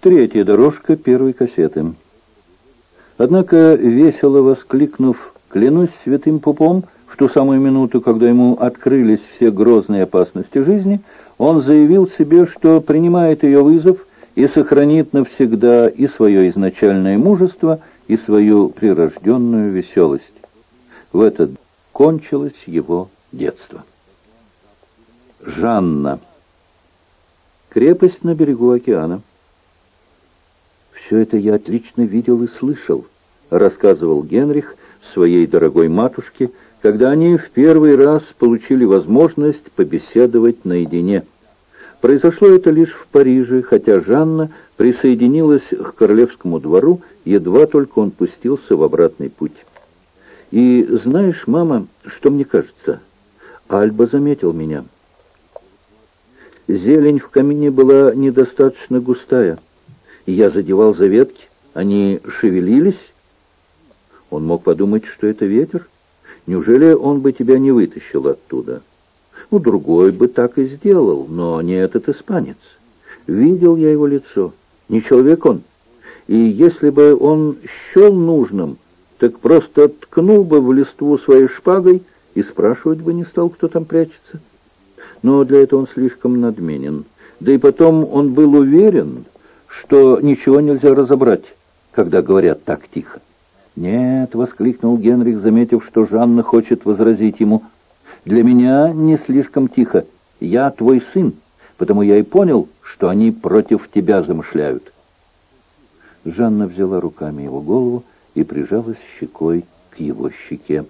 Третья дорожка первой кассеты. Однако, весело воскликнув «Клянусь святым пупом», в ту самую минуту, когда ему открылись все грозные опасности жизни, он заявил себе, что принимает ее вызов и сохранит навсегда и свое изначальное мужество, и свою прирожденную веселость. В это кончилось его детство. Жанна. Крепость на берегу океана. «Все это я отлично видел и слышал», — рассказывал Генрих своей дорогой матушке, когда они в первый раз получили возможность побеседовать наедине. Произошло это лишь в Париже, хотя Жанна присоединилась к королевскому двору, едва только он пустился в обратный путь. «И знаешь, мама, что мне кажется? Альба заметил меня. Зелень в камине была недостаточно густая. Я задевал за ветки, они шевелились. Он мог подумать, что это ветер. Неужели он бы тебя не вытащил оттуда? Ну, другой бы так и сделал, но не этот испанец. Видел я его лицо. Не человек он. И если бы он счел нужным, так просто ткнул бы в листву своей шпагой и спрашивать бы не стал, кто там прячется. Но для этого он слишком надменен. Да и потом он был уверен, что ничего нельзя разобрать, когда говорят так тихо. «Нет», — воскликнул Генрих, заметив, что Жанна хочет возразить ему, — «для меня не слишком тихо. Я твой сын, потому я и понял, что они против тебя замышляют». Жанна взяла руками его голову и прижалась щекой к его щеке.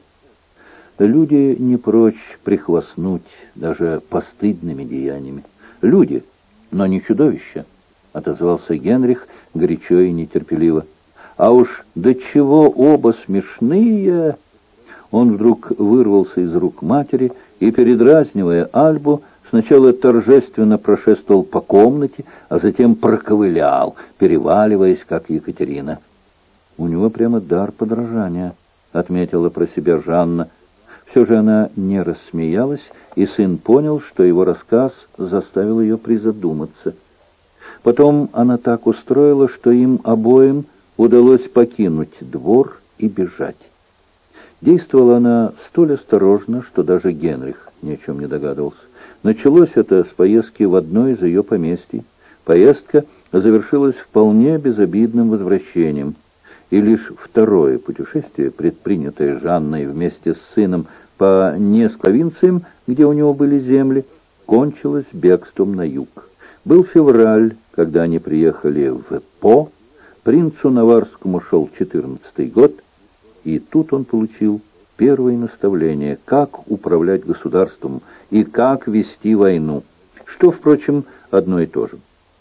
Люди не прочь прихвастнуть даже постыдными деяниями. Люди, но не чудовища, — отозвался Генрих горячо и нетерпеливо. «А уж до чего оба смешные!» Он вдруг вырвался из рук матери и, передразнивая Альбу, сначала торжественно прошествовал по комнате, а затем проковылял, переваливаясь, как Екатерина. «У него прямо дар подражания», — отметила про себя Жанна. Все же она не рассмеялась, и сын понял, что его рассказ заставил ее призадуматься. Потом она так устроила, что им обоим удалось покинуть двор и бежать. Действовала она столь осторожно, что даже Генрих ни о чем не догадывался. Началось это с поездки в одно из ее поместий. Поездка завершилась вполне безобидным возвращением. И лишь второе путешествие, предпринятое Жанной вместе с сыном по нескольким провинциям, где у него были земли, кончилось бегством на юг. Был февраль, когда они приехали в По. Принцу Наварскому шел 14-й год, и тут он получил первые наставления, как управлять государством и как вести войну, что, впрочем, одно и то же.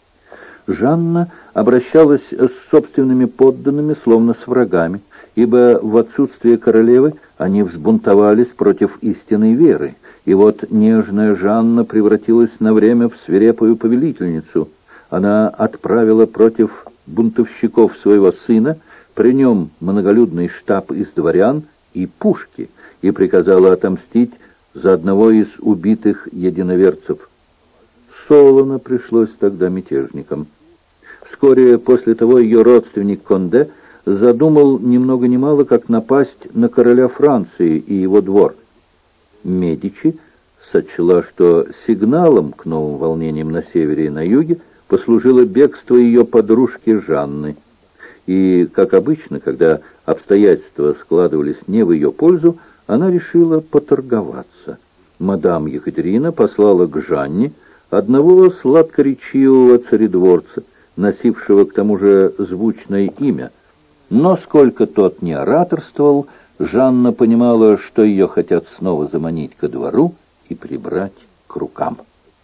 Жанна обращалась с собственными подданными словно с врагами, ибо в отсутствие королевы они взбунтовались против истинной веры, и вот нежная Жанна превратилась на время в свирепую повелительницу. Она отправила против бунтовщиков своего сына, при нем многолюдный штаб из дворян и пушки, и приказала отомстить за одного из убитых единоверцев. Солоно пришлось тогда мятежникам. Вскоре после того ее родственник Конде задумал ни много ни мало, как напасть на короля Франции и его двор. Медичи сочла, что сигналом к новым волнениям на севере и на юге послужило бегство ее подружки Жанны. И, как обычно, когда обстоятельства складывались не в ее пользу, она решила поторговаться. Мадам Екатерина послала к Жанне одного сладкоречивого царедворца, носившего к тому же звучное имя. Но сколько тот не ораторствовал, Жанна понимала, что ее хотят снова заманить ко двору и прибрать к рукам.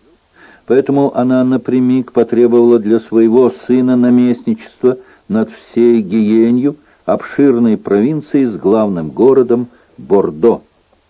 Поэтому она напрямик потребовала для своего сына наместничества над всей Гиенью, обширной провинцией с главным городом Бордо.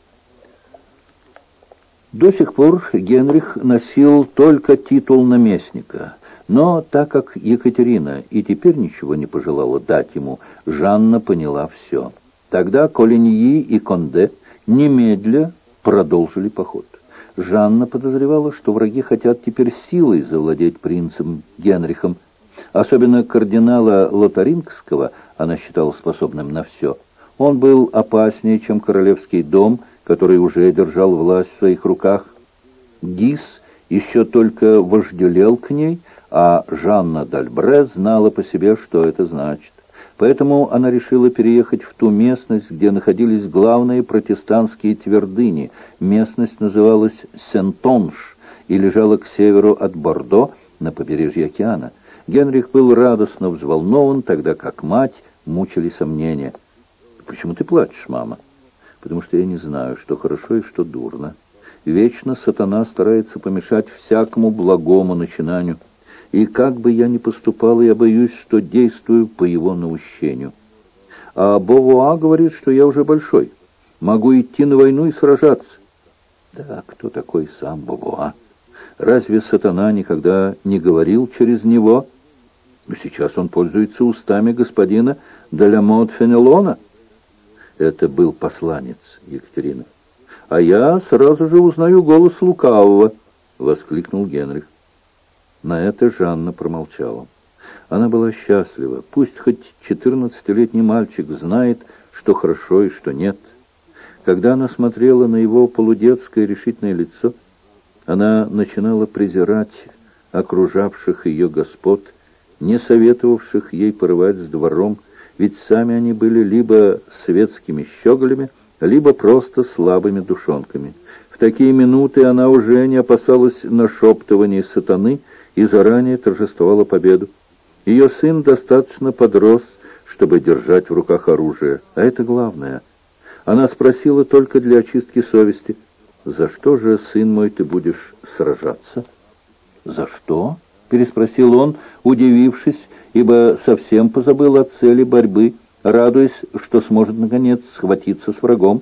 До сих пор Генрих носил только титул наместника, но так как Екатерина и теперь ничего не пожелала дать ему, Жанна поняла все. Тогда Колиньи и Конде немедля продолжили поход. Жанна подозревала, что враги хотят теперь силой завладеть принцем Генрихом. Особенно кардинала Лотарингского она считала способным на все. Он был опаснее, чем королевский дом, который уже держал власть в своих руках. Гис еще только вожделел к ней, а Жанна д'Альбре знала по себе, что это значит. Поэтому она решила переехать в ту местность, где находились главные протестантские твердыни. Местность называлась Сентонж и лежала к северу от Бордо на побережье океана. Генрих был радостно взволнован, тогда как мать мучили сомнения. «Почему ты плачешь, мама?» «Потому что я не знаю, что хорошо и что дурно. Вечно сатана старается помешать всякому благому начинанию. И как бы я ни поступал, я боюсь, что действую по его наущению. А Бовуа говорит, что я уже большой, могу идти на войну и сражаться». Да, кто такой сам Бовуа? Разве сатана никогда не говорил через него? Сейчас он пользуется устами господина де ла Мот-Фенелона. Это был посланец Екатерины. «А я сразу же узнаю голос лукавого», — воскликнул Генрих. На это Жанна промолчала. Она была счастлива. Пусть хоть 14-летний мальчик знает, что хорошо и что нет. Когда она смотрела на его полудетское решительное лицо, она начинала презирать окружавших ее господ, не советовавших ей порывать с двором, ведь сами они были либо светскими щеголями, либо просто слабыми душонками. В такие минуты она уже не опасалась нашептываний сатаны и заранее торжествовала победу. Ее сын достаточно подрос, чтобы держать в руках оружие, а это главное. Она спросила только для очистки совести: «За что же, сын мой, ты будешь сражаться?» «За что?» — переспросил он, удивившись, ибо совсем позабыл о цели борьбы, радуясь, что сможет, наконец, схватиться с врагом.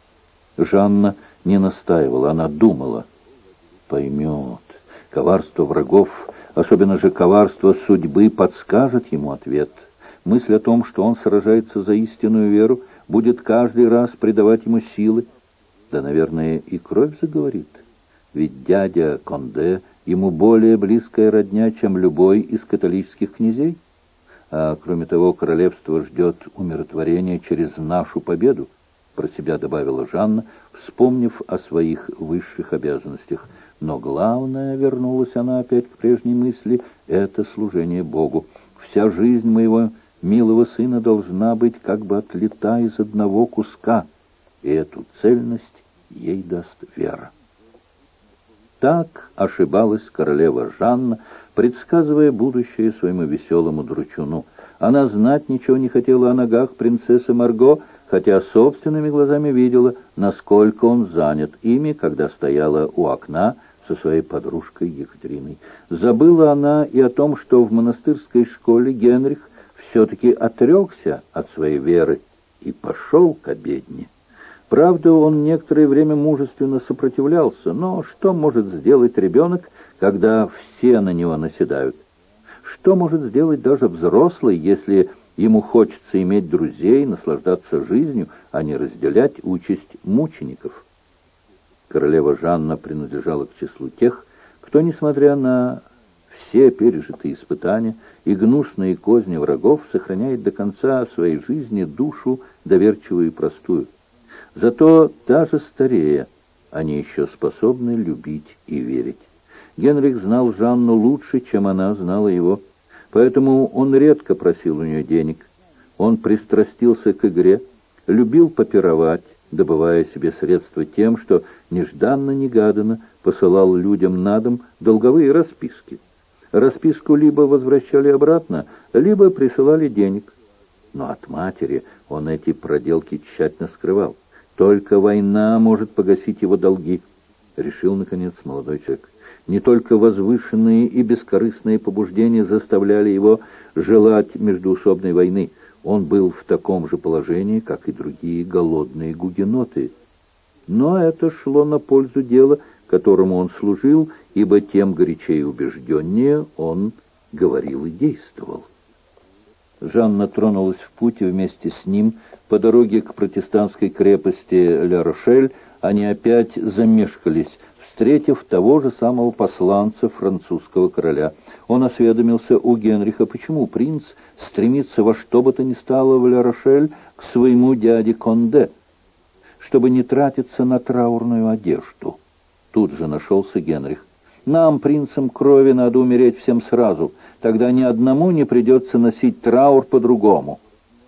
Жанна не настаивала, она думала. Поймет. Коварство врагов, особенно же коварство судьбы, подскажет ему ответ. Мысль о том, что он сражается за истинную веру, будет каждый раз придавать ему силы. Да, наверное, и кровь заговорит. Ведь дядя Конде ему более близкая родня, чем любой из католических князей. А кроме того, королевство ждет умиротворения через нашу победу, про себя добавила Жанна, вспомнив о своих высших обязанностях. Но главное, вернулась она опять к прежней мысли, это служение Богу. Вся жизнь моего милого сына должна быть как бы отлита из одного куска, и эту цельность ей даст вера. Так ошибалась королева Жанна, предсказывая будущее своему веселому дручуну. Она знать ничего не хотела о ногах принцессы Марго, хотя собственными глазами видела, насколько он занят ими, когда стояла у окна со своей подружкой Екатериной. Забыла она и о том, что в монастырской школе Генрих все-таки отрекся от своей веры и пошел к обедне. Правда, он некоторое время мужественно сопротивлялся, но что может сделать ребенок, когда все на него наседают? Что может сделать даже взрослый, если ему хочется иметь друзей, наслаждаться жизнью, а не разделять участь мучеников? Королева Жанна принадлежала к числу тех, кто, несмотря на все пережитые испытания и гнусные козни врагов, сохраняет до конца своей жизни душу доверчивую и простую. Зато даже старея, они еще способны любить и верить. Генрих знал Жанну лучше, чем она знала его, поэтому он редко просил у нее денег. Он пристрастился к игре, любил попировать, добывая себе средства тем, что нежданно-негаданно посылал людям на дом долговые расписки. Расписку либо возвращали обратно, либо присылали денег. Но от матери он эти проделки тщательно скрывал. Только война может погасить его долги, решил, наконец, молодой человек. Не только возвышенные и бескорыстные побуждения заставляли его желать междоусобной войны. Он был в таком же положении, как и другие голодные гугеноты. Но это шло на пользу дела, которому он служил, ибо тем горячее и убежденнее он говорил и действовал. Жанна тронулась в путь вместе с ним. По дороге к протестантской крепости Ля-Рошель они опять замешкались, встретив того же самого посланца французского короля. Он осведомился у Генриха, почему принц стремится во что бы то ни стало в Ля-Рошель к своему дяде Конде, чтобы не тратиться на траурную одежду. Тут же нашелся Генрих. «Нам, принцам крови, надо умереть всем сразу, тогда ни одному не придется носить траур по-другому».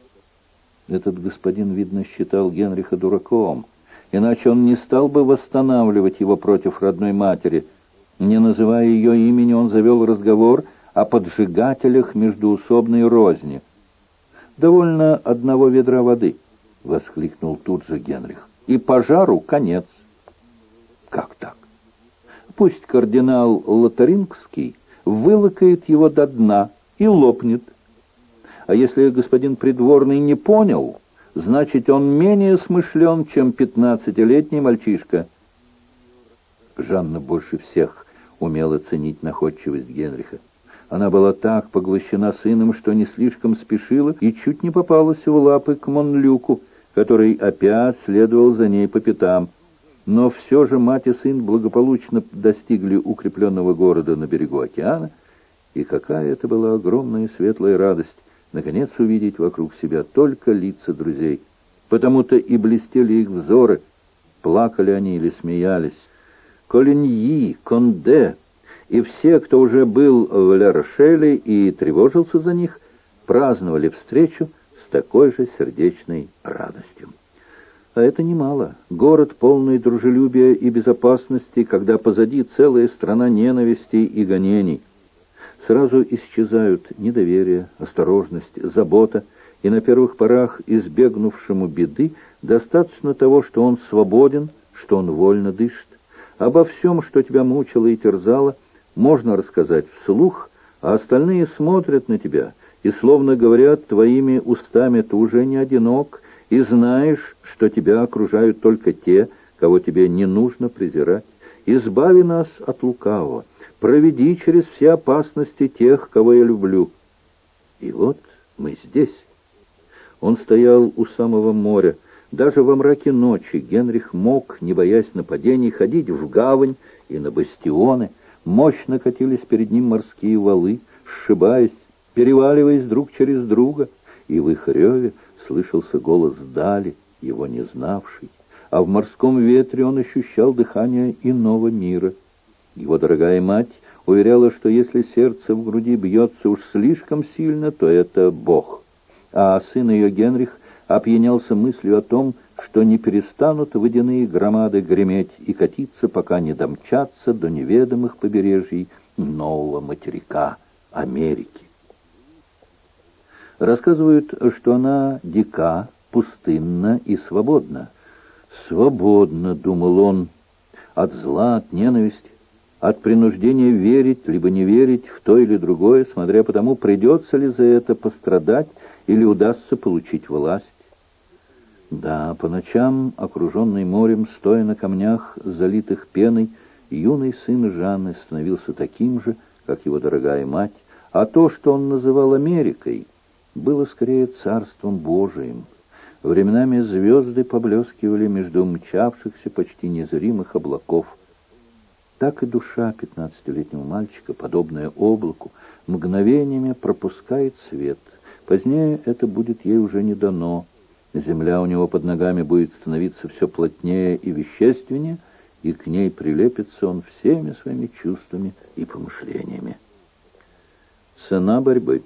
Этот господин, видно, считал Генриха дураком, иначе он не стал бы восстанавливать его против родной матери. Не называя ее имени, он завел разговор о поджигателях междоусобной розни. «Довольно одного ведра воды», — воскликнул тут же Генрих, — «и пожару конец». «Как так? Пусть кардинал Лотарингский вылакает его до дна и лопнет. А если господин придворный не понял, значит, он менее смышлен, чем 15-летний мальчишка». Жанна больше всех умела ценить находчивость Генриха. Она была так поглощена сыном, что не слишком спешила и чуть не попалась в лапы к Монлюку, который опять следовал за ней по пятам. Но все же мать и сын благополучно достигли укрепленного города на берегу океана, и какая это была огромная и светлая радость наконец увидеть вокруг себя только лица друзей. Потому-то и блестели их взоры, плакали они или смеялись. Колиньи, Конде и все, кто уже был в Ля-Рошеле и тревожился за них, праздновали встречу с такой же сердечной радостью. А это немало. Город, полный дружелюбия и безопасности, когда позади целая страна ненависти и гонений. Сразу исчезают недоверие, осторожность, забота, и на первых порах избегнувшему беды достаточно того, что он свободен, что он вольно дышит. Обо всем, что тебя мучило и терзало, можно рассказать вслух, а остальные смотрят на тебя и словно говорят твоими устами: ты уже не одинок, и знаешь, что тебя окружают только те, кого тебе не нужно презирать. Избави нас от лукавого, проведи через все опасности тех, кого я люблю. И вот мы здесь. Он стоял у самого моря. Даже во мраке ночи Генрих мог, не боясь нападений, ходить в гавань и на бастионы. Мощно катились перед ним морские валы, сшибаясь, переваливаясь друг через друга, и в их реве слышался голос дали, его не знавший, а в морском ветре он ощущал дыхание иного мира. Его дорогая мать уверяла, что если сердце в груди бьется уж слишком сильно, то это Бог. А сын ее Генрих опьянялся мыслью о том, что не перестанут водяные громады греметь и катиться, пока не домчатся до неведомых побережий нового материка Америки. Рассказывают, что она дика, пустынна и свободна. «Свободна», — думал он, — «от зла, от ненависти, от принуждения верить, либо не верить в то или другое, смотря по тому, придется ли за это пострадать или удастся получить власть». Да, по ночам, окруженный морем, стоя на камнях, залитых пеной, юный сын Жанны становился таким же, как его дорогая мать, а то, что он называл Америкой, было скорее царством Божиим. Временами звезды поблескивали между мчавшихся почти незримых облаков. Так и душа 15-летнего мальчика, подобная облаку, мгновениями пропускает свет. Позднее это будет ей уже не дано. Земля у него под ногами будет становиться все плотнее и вещественнее, и к ней прилепится он всеми своими чувствами и помышлениями. Цена борьбы.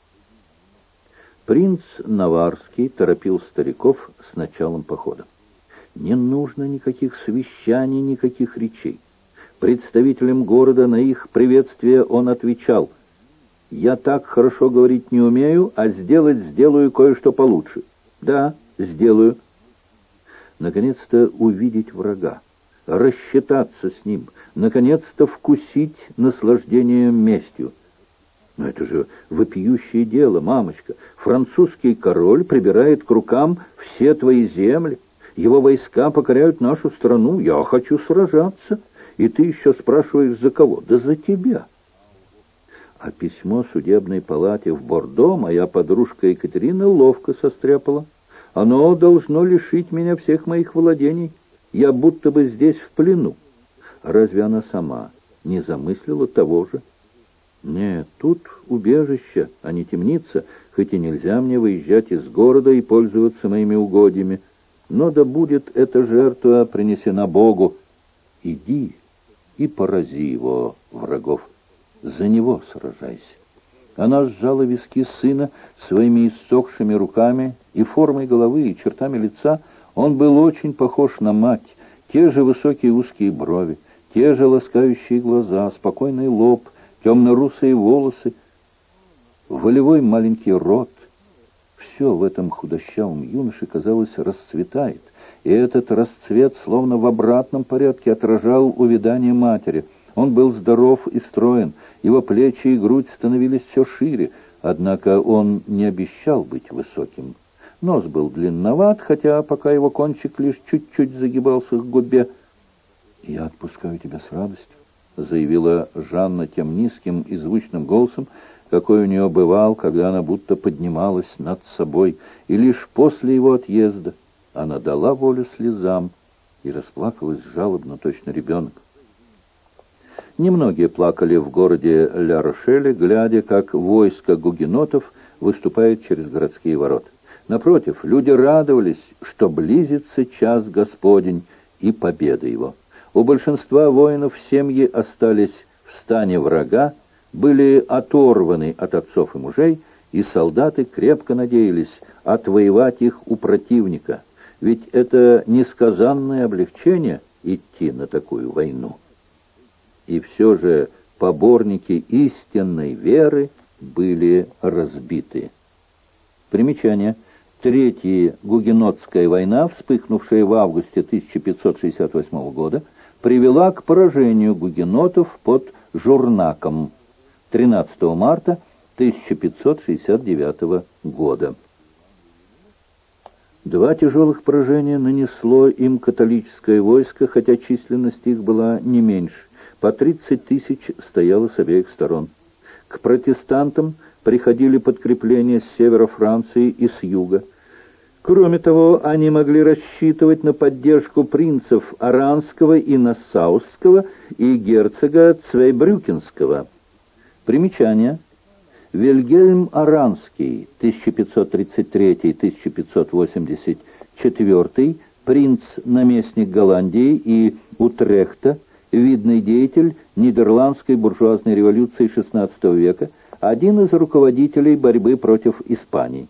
Принц Наварский торопил стариков с началом похода. Не нужно никаких совещаний, никаких речей. Представителям города на их приветствие он отвечал: «Я так хорошо говорить не умею, а сделать сделаю кое-что получше». «Да, сделаю». Наконец-то увидеть врага, рассчитаться с ним, наконец-то вкусить наслаждение местью. Но это же вопиющее дело, мамочка. Французский король прибирает к рукам все твои земли. Его войска покоряют нашу страну. Я хочу сражаться. И ты еще спрашиваешь, за кого? Да за тебя. А письмо судебной палате в Бордо моя подружка Екатерина ловко состряпала. Оно должно лишить меня всех моих владений. Я будто бы здесь в плену. Разве она сама не замыслила того же? Нет, тут убежище, а не темница, хоть и нельзя мне выезжать из города и пользоваться моими угодьями. Но да будет эта жертва принесена Богу. Иди и порази его, врагов. За него сражайся. Она сжала виски сына своими иссохшими руками, и формой головы, и чертами лица он был очень похож на мать. Те же высокие узкие брови, те же ласкающие глаза, спокойный лоб, темно-русые волосы, волевой маленький рот. Все в этом худощавом юноше, казалось, расцветает, и этот расцвет словно в обратном порядке отражал увядание матери. Он был здоров и строен, его плечи и грудь становились все шире, однако он не обещал быть высоким. Нос был длинноват, хотя пока его кончик лишь чуть-чуть загибался к губе. «Я отпускаю тебя с радостью», — заявила Жанна тем низким и звучным голосом, какой у нее бывал, когда она будто поднималась над собой, и лишь после его отъезда она дала волю слезам и расплакалась жалобно, точно ребенок. Немногие плакали в городе Ля-Рошеле, глядя, как войско гугенотов выступает через городские ворота. Напротив, люди радовались, что близится час Господень и победа его. У большинства воинов семьи остались в стане врага, были оторваны от отцов и мужей, и солдаты крепко надеялись отвоевать их у противника, ведь это несказанное облегчение идти на такую войну. И все же поборники истинной веры были разбиты. Примечание. Третья гугенотская война, вспыхнувшая в августе 1568 года, привела к поражению гугенотов под Журнаком 13 марта 1569 года. Два тяжелых поражения нанесло им католическое войско, хотя численность их была не меньше. По 30 тысяч стояло с обеих сторон. К протестантам приходили подкрепления с севера Франции и с юга. Кроме того, они могли рассчитывать на поддержку принцев Аранского и Нассаусского и герцога Цвейбрюкенского. Примечание. Вильгельм Аранский, 1533-1584, принц-наместник Голландии и Утрехта, видный деятель нидерландской буржуазной революции XVI века, один из руководителей борьбы против Испании.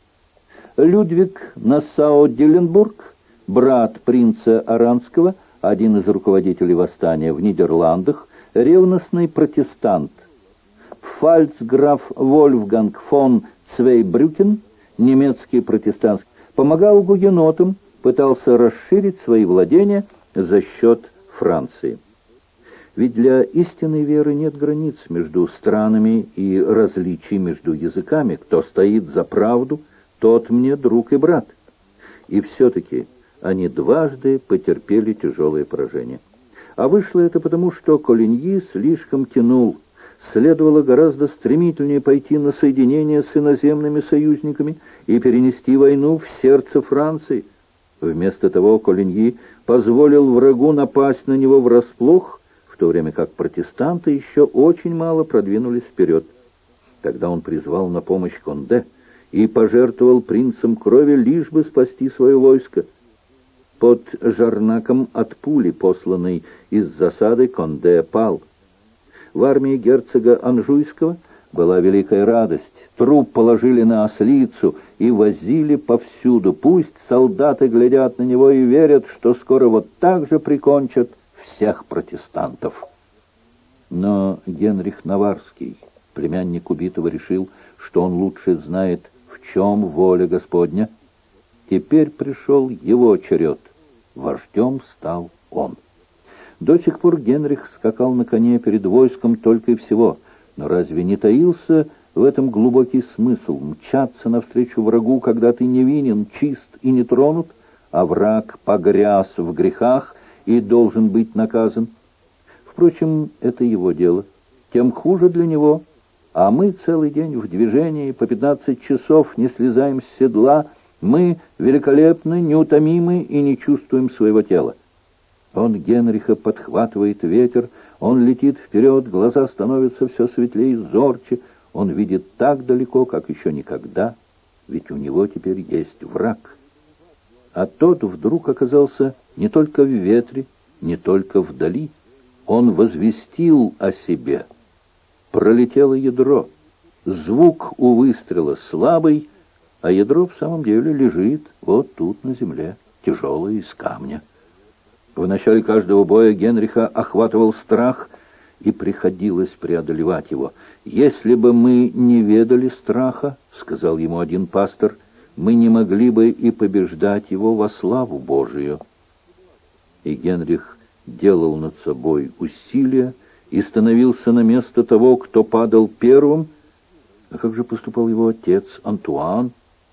Людвиг Нассау-Дюленбург, брат принца Аранского, один из руководителей восстания в Нидерландах, ревностный протестант. Пфальцграф Вольфганг фон Цвейбрюкен, немецкий протестант, помогал гугенотам, пытался расширить свои владения за счет Франции. Ведь для истинной веры нет границ между странами и различий между языками. Кто стоит за правду, тот мне друг и брат. И все-таки они дважды потерпели тяжелое поражение. А вышло это потому, что Колиньи слишком тянул. Следовало гораздо стремительнее пойти на соединение с иноземными союзниками и перенести войну в сердце Франции. Вместо того Колиньи позволил врагу напасть на него врасплох, в то время как протестанты еще очень мало продвинулись вперед. Тогда он призвал на помощь Конде и пожертвовал принцем крови, лишь бы спасти свое войско. Под Жарнаком от пули, посланной из засады, Конде пал. В армии герцога Анжуйского была великая радость. Труп положили на ослицу и возили повсюду. Пусть солдаты глядят на него и верят, что скоро вот так же прикончат всех протестантов. Но Генрих Наварский, племянник убитого, решил, что он лучше знает, в чем воля Господня. Теперь пришел его черед. Вождем стал он. До сих пор Генрих скакал на коне перед войском только и всего. Но разве не таился в этом глубокий смысл мчаться навстречу врагу, когда ты невинен, чист и не тронут, а враг погряз в грехах и должен быть наказан? Впрочем, это его дело. Тем хуже для него. А мы целый день в движении, по 15 часов не слезаем с седла. Мы великолепны, неутомимы и не чувствуем своего тела. Он Генриха подхватывает ветер, Он летит вперед, глаза становятся все светлее и зорче. Он видит так далеко, как еще никогда, ведь у него теперь есть враг. А тот вдруг оказался не только в ветре, не только вдали. Он возвестил о себе. Пролетело ядро. Звук у выстрела слабый, а ядро в самом деле лежит вот тут на земле, тяжелое из камня. В начале каждого боя Генриха охватывал страх, и приходилось преодолевать его. «Если бы мы не ведали страха, — сказал ему один пастор, — мы не могли бы и побеждать его во славу Божию». И Генрих делал над собой усилия и становился на место того, кто падал первым. А как же поступал его отец Антуан?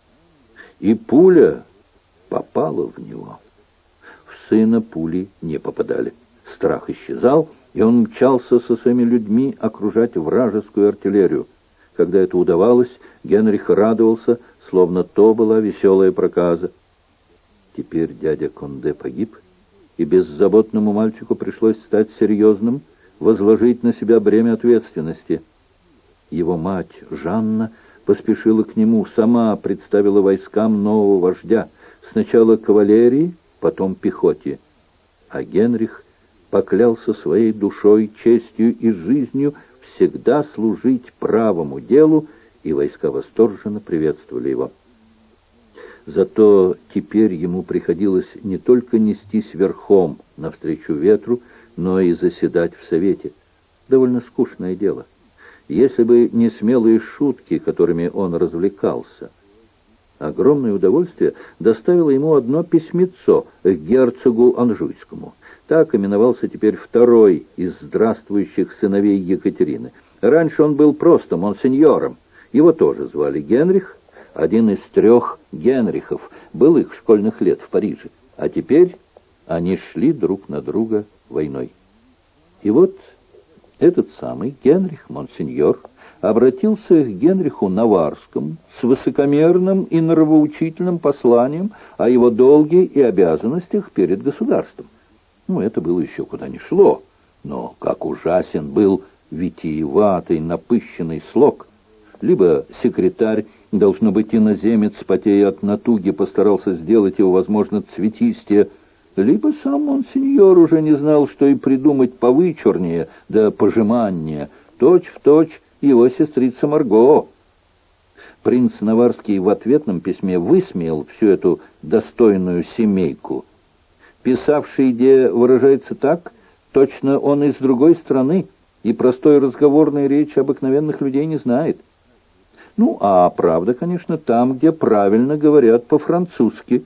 И пуля попала в него. В сына пули не попадали. Страх исчезал, и он мчался со своими людьми окружать вражескую артиллерию. Когда это удавалось, Генрих радовался, словно то была веселая проказа. Теперь дядя Конде погиб, и беззаботному мальчику пришлось стать серьезным, возложить на себя бремя ответственности. Его мать, Жанна, поспешила к нему, сама представила войскам нового вождя, сначала кавалерии, потом пехоте. А Генрих поклялся своей душой, честью и жизнью всегда служить правому делу, и войска восторженно приветствовали его. Зато теперь ему приходилось не только нестись верхом навстречу ветру, но и заседать в совете. Довольно скучное дело. Если бы не смелые шутки, которыми он развлекался. Огромное удовольствие доставило ему одно письмецо к герцогу Анжуйскому. Так именовался теперь второй из здравствующих сыновей Екатерины. Раньше он был просто монсеньором. Его тоже звали Генрих, один из 3 Генрихов, былых школьных лет в Париже. А теперь они шли друг на друга войной. И вот этот самый Генрих, монсеньор, обратился к Генриху Наварскому с высокомерным и нравоучительным посланием о его долге и обязанностях перед государством. Это было еще куда ни шло, но как ужасен был витиеватый, напыщенный слог. Либо секретарь, должно быть, иноземец, потея от натуги, постарался сделать его, возможно, цветистее, либо сам монсеньор уже не знал, что и придумать повычурнее да пожиманнее, точь-в-точь его сестрица Марго. Принц Наварский в ответном письме высмеял всю эту достойную семейку. Писавший, где выражается так, точно он из другой страны и простой разговорной речи обыкновенных людей не знает. А правда, конечно, там, где правильно говорят по-французски.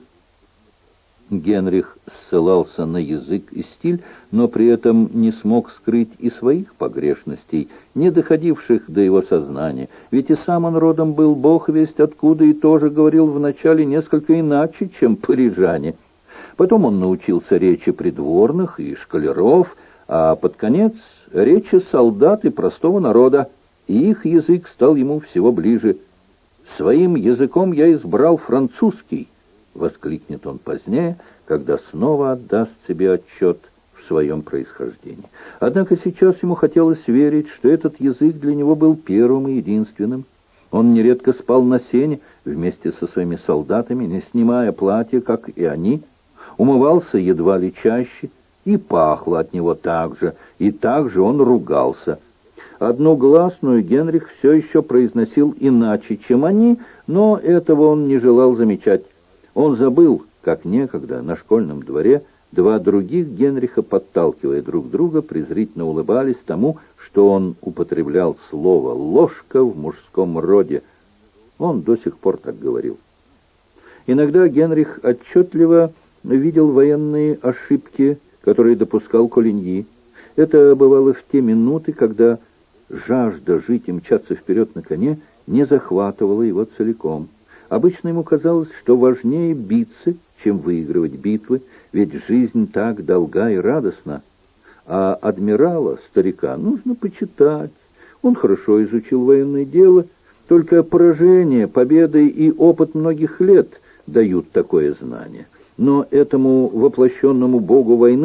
Генрих ссылался на язык и стиль, но при этом не смог скрыть и своих погрешностей, не доходивших до его сознания. Ведь и сам он родом был бог весть откуда и тоже говорил вначале несколько иначе, чем парижане. Потом он научился речи придворных и школяров, а под конец речи солдат и простого народа, и их язык стал ему всего ближе. «Своим языком я избрал французский», — воскликнет он позднее, когда снова отдаст себе отчет в своем происхождении. Однако сейчас ему хотелось верить, что этот язык для него был первым и единственным. Он нередко спал на сене вместе со своими солдатами, не снимая платья, как и они, умывался едва ли чаще, и пахло от него так же, и так же он ругался. Одну гласную Генрих все еще произносил иначе, чем они, но этого он не желал замечать. Он забыл, как некогда на школьном дворе 2 других Генриха, подталкивая друг друга, презрительно улыбались тому, что он употреблял слово «ложка» в мужском роде. Он до сих пор так говорил. Иногда Генрих отчетливо видел военные ошибки, которые допускал Колиньи. Это бывало в те минуты, когда жажда жить и мчаться вперед на коне не захватывала его целиком. Обычно ему казалось, что важнее биться, чем выигрывать битвы, ведь жизнь так долга и радостна. А адмирала, старика, нужно почитать. Он хорошо изучил военное дело, только поражение, победы и опыт многих лет дают такое знание. Но этому воплощенному богу войны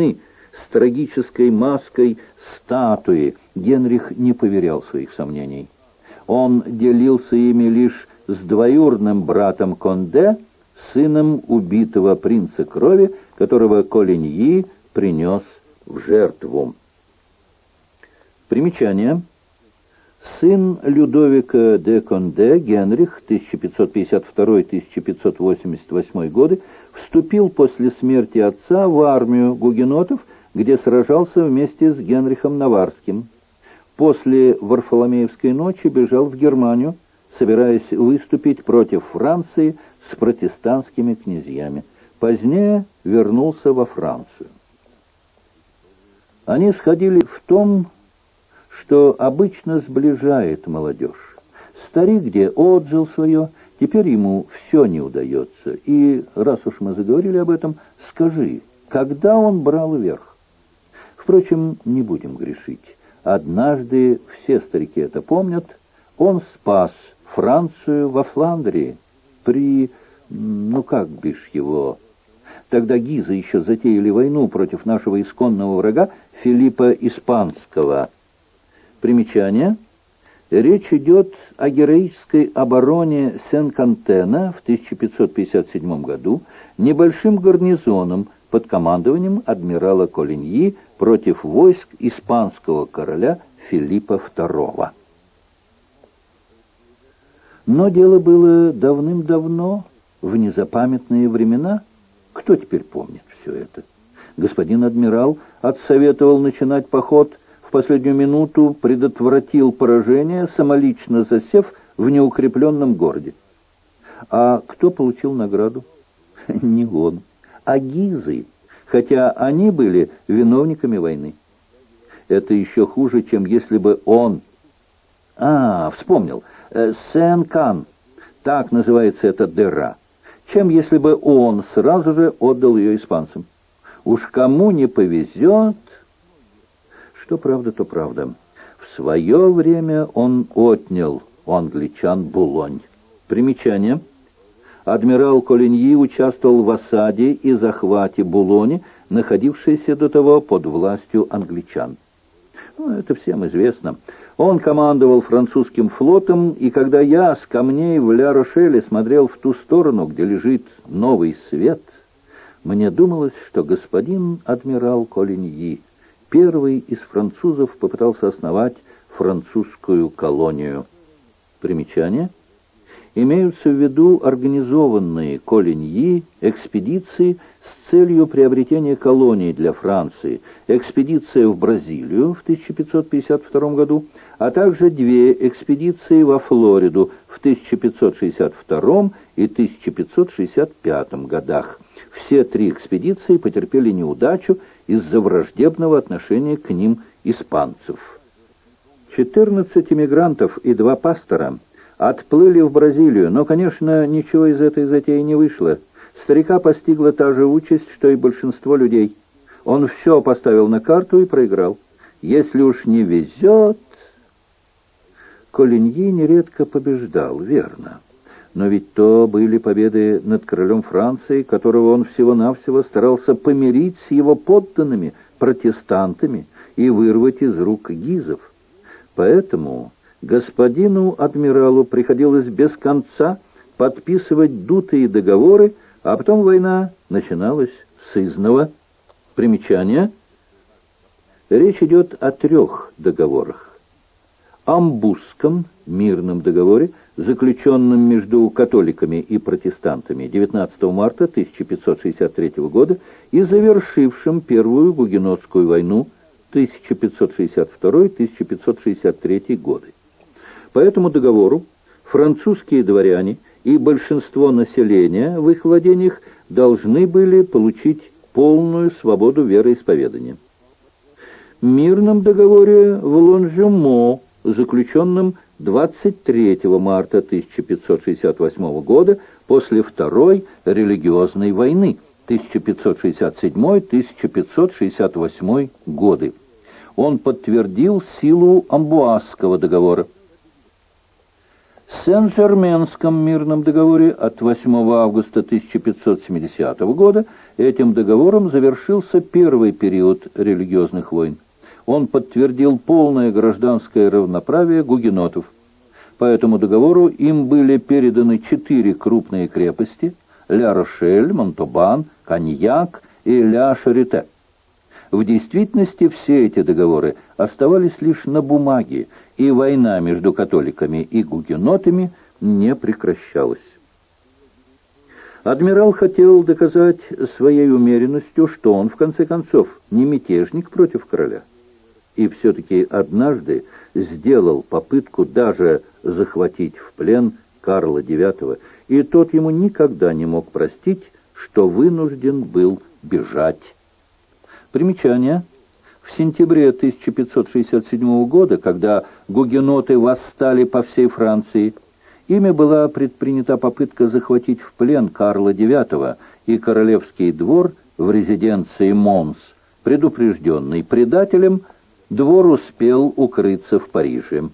с трагической маской статуи, Генрих не поверял своих сомнений. Он делился ими лишь с двоюродным братом Конде, сыном убитого принца крови, которого Колиньи принес в жертву. Примечание. Сын Людовика де Конде, Генрих, 1552-1588 годы, вступил после смерти отца в армию гугенотов, где сражался вместе с Генрихом Наварским. После Варфоломеевской ночи бежал в Германию, собираясь выступить против Франции с протестантскими князьями. Позднее вернулся во Францию. Они сходили в том, что обычно сближает молодежь. Старик где отжил свое, теперь ему все не удается. И, раз уж мы заговорили об этом, скажи, когда он брал верх? Впрочем, не будем грешить. Однажды, все старики это помнят, он спас Францию во Фландрии при, как бишь его... Тогда гизы еще затеяли войну против нашего исконного врага Филиппа Испанского. Примечание. Речь идет о героической обороне Сен-Кантена в 1557 году небольшим гарнизоном под командованием адмирала Колиньи против войск испанского короля Филиппа II. Но дело было давным-давно, в незапамятные времена. Кто теперь помнит все это? Господин адмирал отсоветовал начинать поход, в последнюю минуту предотвратил поражение, самолично засев в неукрепленном городе. А кто получил награду? Не он, а гизы, хотя они были виновниками войны. Это еще хуже, чем если бы он... Вспомнил. Сен-Кан, так называется эта дыра. Чем если бы он сразу же отдал ее испанцам. Уж кому не повезет... Что правда, то правда. В свое время он отнял у англичан Булонь. Примечание. Адмирал Колиньи участвовал в осаде и захвате Булони, находившейся до того под властью англичан. Это всем известно. Он командовал французским флотом, и когда я с камней в Ля-Рошеле смотрел в ту сторону, где лежит новый свет, мне думалось, что господин адмирал Колиньи первый из французов попытался основать французскую колонию. Примечание. Имеются в виду организованные Колиньи экспедиции с целью приобретения колоний для Франции, экспедиция в Бразилию в 1552 году, а также две экспедиции во Флориду в 1562 и 1565 годах. Все три экспедиции потерпели неудачу из-за враждебного отношения к ним испанцев. 14 эмигрантов и 2 пастора отплыли в Бразилию, но, конечно, ничего из этой затеи не вышло. Старика постигла та же участь, что и большинство людей. Он все поставил на карту и проиграл. Если уж не везет... Колиньи нередко побеждал, верно. Но ведь то были победы над королем Франции, которого он всего-навсего старался помирить с его подданными, протестантами, и вырвать из рук гизов. Поэтому господину адмиралу приходилось без конца подписывать дутые договоры, а потом война начиналась сызнова. Примечание. Речь идет о 3 договорах. Амбусском мирном договоре, заключенном между католиками и протестантами 19 марта 1563 года и завершившим Первую Гугенотскую войну 1562-1563 годы. По этому договору французские дворяне и большинство населения в их владениях должны были получить полную свободу вероисповедания. В мирном договоре в Лонжемо, заключенном 23 марта 1568 года после Второй религиозной войны 1567-1568 годы. Он подтвердил силу Амбуазского договора. В Сен-Жерменском мирном договоре от 8 августа 1570 года Этим договором завершился первый период религиозных войн. Он подтвердил полное гражданское равноправие гугенотов. По этому договору им были переданы 4 крупные крепости – Ля-Рошель, Монтобан, Каньяк и Ля-Шарите. В действительности все эти договоры оставались лишь на бумаге, и война между католиками и гугенотами не прекращалась. Адмирал хотел доказать своей умеренностью, что он, в конце концов, не мятежник против короля. И все-таки однажды сделал попытку даже захватить в плен Карла IX, и тот ему никогда не мог простить, что вынужден был бежать. Примечание. В сентябре 1567 года, когда гугеноты восстали по всей Франции, ими была предпринята попытка захватить в плен Карла IX, и королевский двор в резиденции Монс, предупрежденный предателем, двор успел укрыться в Париже.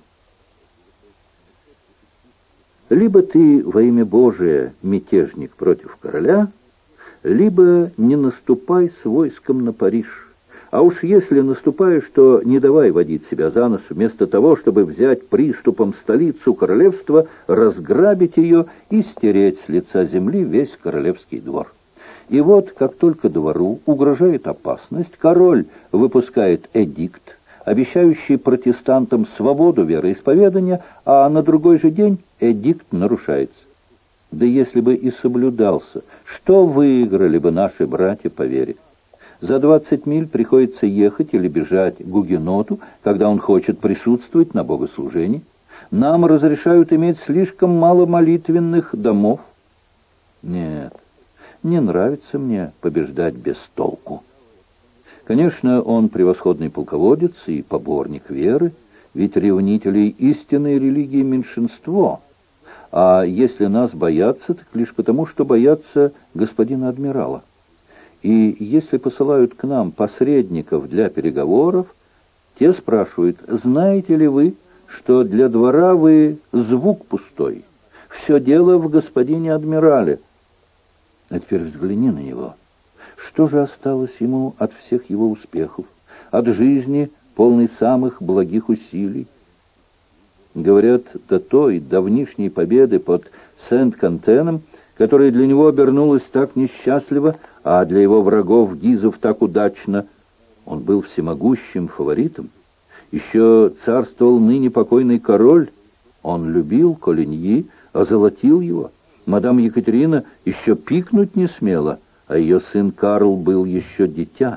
Либо ты во имя Божие мятежник против короля, либо не наступай с войском на Париж. А уж если наступаешь, то не давай водить себя за нос, вместо того, чтобы взять приступом столицу королевства, разграбить ее и стереть с лица земли весь королевский двор. И вот, как только двору угрожает опасность, король выпускает эдикт, обещающий протестантам свободу вероисповедания, а на другой же день эдикт нарушается. Да если бы и соблюдался, что выиграли бы наши братья по вере? За 20 миль приходится ехать или бежать гугеноту, когда он хочет присутствовать на богослужении. Нам разрешают иметь слишком мало молитвенных домов. Нет, не нравится мне побеждать без толку. Конечно, он превосходный полководец и поборник веры, ведь ревнителей истинной религии меньшинство. А если нас боятся, так лишь потому, что боятся господина адмирала. И если посылают к нам посредников для переговоров, те спрашивают: знаете ли вы, что для двора вы звук пустой? Все дело в господине адмирале. А теперь взгляни на него. Что же осталось ему от всех его успехов, от жизни, полной самых благих усилий? Говорят, до той давнишней победы под Сент-Кантеном, которая для него обернулась так несчастливо, а для его врагов гизов так удачно, он был всемогущим фаворитом. Еще царствовал ныне покойный король. Он любил Колиньи, озолотил его. Мадам Екатерина еще пикнуть не смела, а ее сын Карл был еще дитя.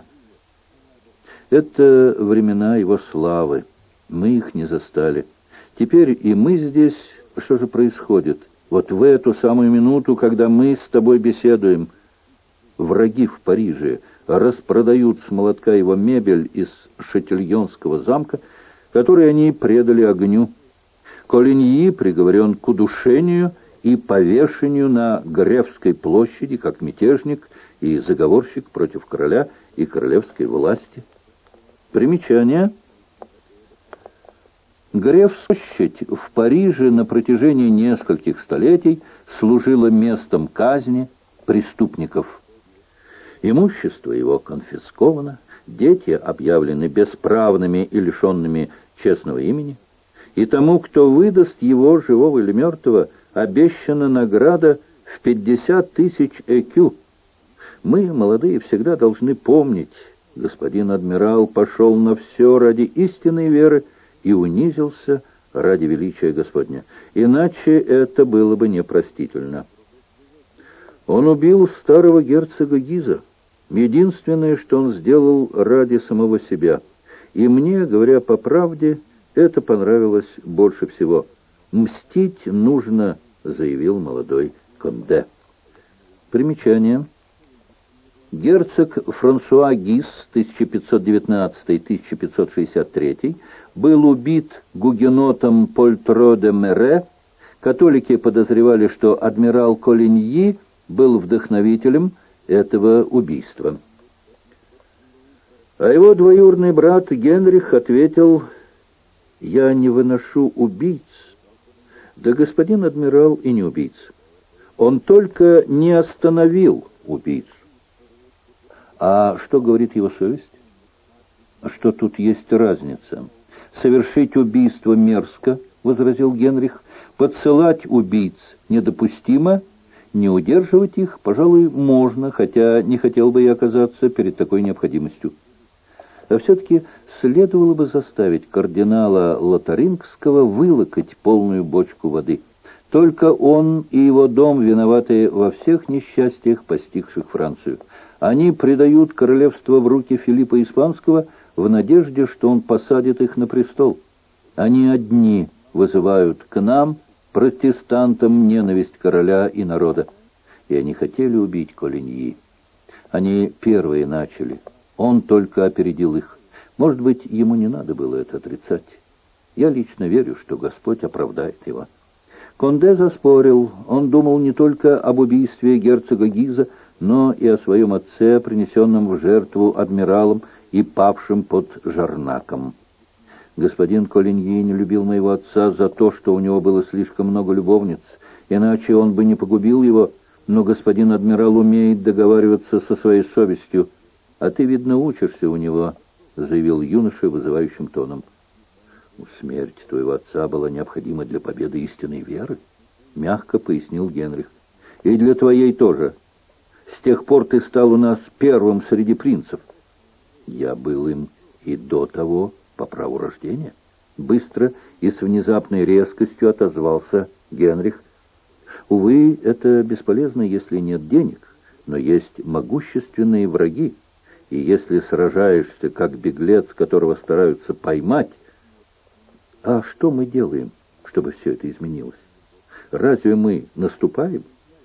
Это времена его славы. Мы их не застали. Теперь и мы здесь. Что же происходит? Вот в эту самую минуту, когда мы с тобой беседуем, враги в Париже распродают с молотка его мебель из Шатильонского замка, который они предали огню. Колиньи приговорен к удушению и повешению на Гревской площади как мятежник и заговорщик против короля и королевской власти. Примечание. Гревская площадь в Париже на протяжении нескольких столетий служила местом казни преступников. Имущество его конфисковано, дети объявлены бесправными и лишенными честного имени, и тому, кто выдаст его, живого или мертвого, обещана награда в 50 тысяч ЭКЮ. Мы, молодые, всегда должны помнить, господин адмирал пошел на все ради истинной веры и унизился ради величия Господня. Иначе это было бы непростительно. Он убил старого герцога Гиза. Единственное, что он сделал ради самого себя. И мне, говоря по правде, это понравилось больше всего. «Мстить нужно», — заявил молодой Конде. Примечание. Герцог Франсуа Гиз, 1519-1563, был убит гугенотом Польтро де Мере. Католики подозревали, что адмирал Колиньи был вдохновителем этого убийства. А его двоюродный брат Генрих ответил: «Я не выношу убийц». Да господин адмирал и не убийца. Он только не остановил убийцу. А что говорит его совесть? Что тут есть разница? Совершить убийство мерзко, возразил Генрих. Подсылать убийц недопустимо. Не удерживать их, пожалуй, можно, хотя не хотел бы я оказаться перед такой необходимостью. А все-таки следовало бы заставить кардинала Лотарингского вылокать полную бочку воды. Только он и его дом виноваты во всех несчастьях, постигших Францию. Они предают королевство в руки Филиппа Испанского в надежде, что он посадит их на престол. Они одни вызывают к нам, протестантам, ненависть короля и народа. И они хотели убить Колиньи. Они первые начали. Он только опередил их. Может быть, ему не надо было это отрицать. Я лично верю, что Господь оправдает его. Конде заспорил. Он думал не только об убийстве герцога Гиза, но и о своем отце, принесенном в жертву адмиралом и павшим под Жарнаком. Господин Колиньи не любил моего отца за то, что у него было слишком много любовниц, иначе он бы не погубил его, но господин адмирал умеет договариваться со своей совестью. А ты, видно, учишься у него, — заявил юноша вызывающим тоном. Смерть твоего отца была необходима для победы истинной веры, — мягко пояснил Генрих. И для твоей тоже. С тех пор ты стал у нас первым среди принцев. Я был им и до того, по праву рождения. Быстро и с внезапной резкостью отозвался Генрих. Увы, это бесполезно, если нет денег, но есть могущественные враги, и если сражаешься как беглец, которого стараются поймать... А что мы делаем, чтобы все это изменилось? Разве мы наступаем?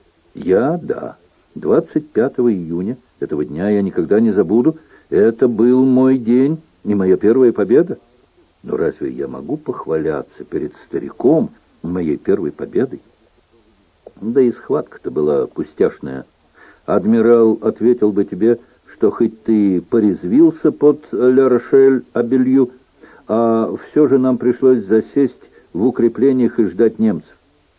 Да. 25 июня этого дня я никогда не забуду. Это был мой день и моя первая победа. Но разве я могу похваляться перед стариком моей первой победой? Да и схватка-то была пустяшная. Адмирал ответил бы тебе, что хоть ты порезвился под Ля-Рошель-Абелью, а все же нам пришлось засесть в укреплениях и ждать немцев.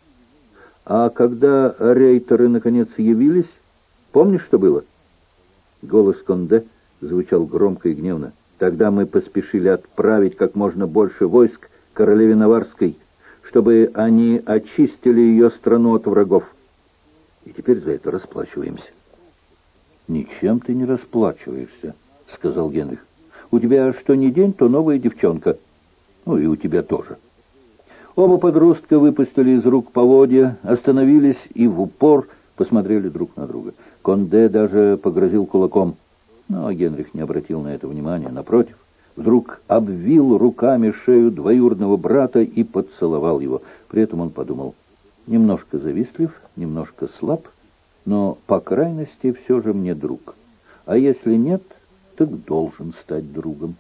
А когда рейтеры наконец явились, помнишь, что было? Голос Конде звучал громко и гневно. Тогда мы поспешили отправить как можно больше войск королеве Наварской, чтобы они очистили ее страну от врагов. И теперь за это расплачиваемся. «Ничем ты не расплачиваешься», — сказал Генрих. «У тебя что ни день, то новая девчонка. Ну и у тебя тоже». Оба подростка выпустили из рук поводья, остановились и в упор посмотрели друг на друга. Конде даже погрозил кулаком. Но Генрих не обратил на это внимания. Напротив, вдруг обвил руками шею двоюродного брата и поцеловал его. При этом он подумал: немножко завистлив, немножко слаб, но, по крайности, все же мне друг. А если нет, так должен стать другом.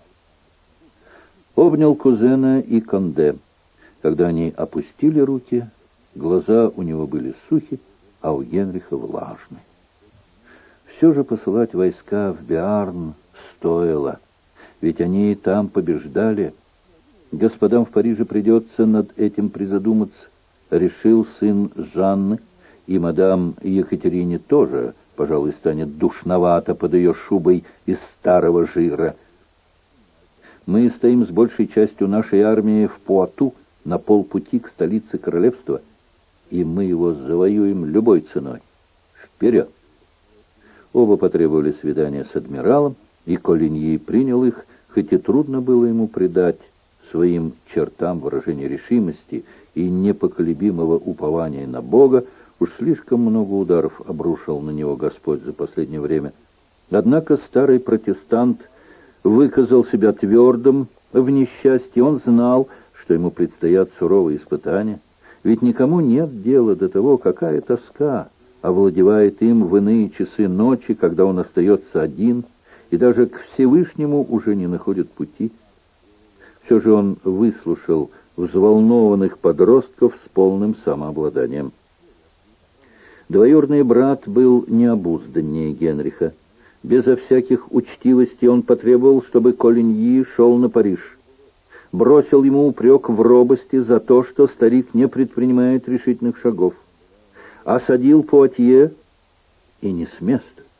Обнял кузена и Конде. Когда они опустили руки, глаза у него были сухи, а у Генриха влажны. Все же посылать войска в Биарн стоило, ведь они и там побеждали. Господам в Париже придется над этим призадуматься, решил сын Жанны, и мадам Екатерине тоже, пожалуй, станет душновато под ее шубой из старого жира. Мы стоим с большей частью нашей армии в Пуату, на полпути к столице королевства, и мы его завоюем любой ценой. Вперед! Оба потребовали свидания с адмиралом, и Колиньи принял их, хоть и трудно было ему придать своим чертам выражение решимости и непоколебимого упования на Бога. Уж слишком много ударов обрушил на него Господь за последнее время. Однако старый протестант выказал себя твердым в несчастье. Он знал, что ему предстоят суровые испытания, ведь никому нет дела до того, какая тоска овладевает им в иные часы ночи, когда он остается один, и даже к Всевышнему уже не находит пути. Все же он выслушал взволнованных подростков с полным самообладанием. Двоюродный брат был необузданнее Генриха. Безо всяких учтивостей он потребовал, чтобы Колиньи шел на Париж. Бросил ему упрек в робости за то, что старик не предпринимает решительных шагов. Осадил Пуатье и не с места.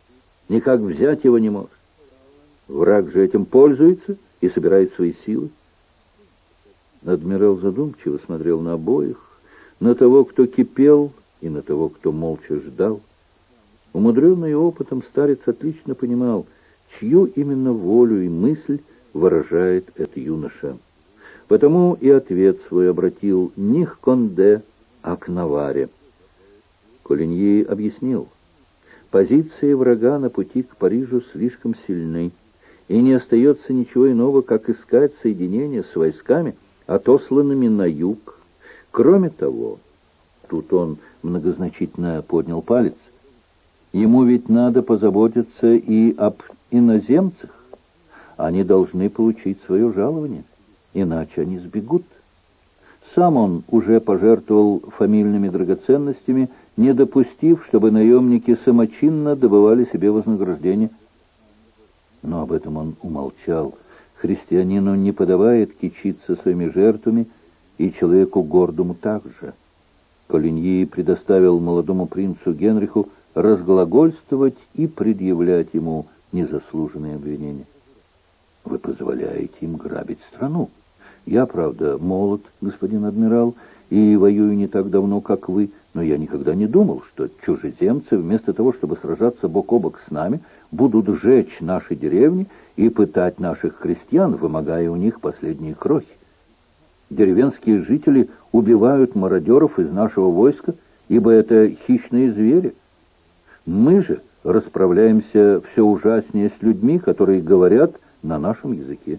никак взять его не может. Враг же этим пользуется и собирает свои силы. Адмирал задумчиво смотрел на обоих, на того, кто кипел, и на того, кто молча ждал. Умудренный опытом старец отлично понимал, чью именно волю и мысль выражает этот юноша. Потому и ответ свой обратил не к Конде, а к Наваре. Колиньи объяснил: позиции врага на пути к Парижу слишком сильны, и не остается ничего иного, как искать соединение с войсками, отосланными на юг. Кроме того, тут он многозначительно поднял палец, ему ведь надо позаботиться и об иноземцах. Они должны получить свое жалование, иначе они сбегут. Сам он уже пожертвовал фамильными драгоценностями, не допустив, чтобы наемники самочинно добывали себе вознаграждение. Но об этом он умолчал. Христианину не подобает кичиться своими жертвами, и человеку гордому также. Колиньи предоставил молодому принцу Генриху разглагольствовать и предъявлять ему незаслуженные обвинения. Вы позволяете им грабить страну. Я, правда, молод, господин адмирал, и воюю не так давно, как вы, но я никогда не думал, что чужеземцы, вместо того, чтобы сражаться бок о бок с нами, будут жечь наши деревни и пытать наших крестьян, вымогая у них последние крохи. Деревенские жители убивают мародеров из нашего войска, ибо это хищные звери. Мы же расправляемся все ужаснее с людьми, которые говорят на нашем языке.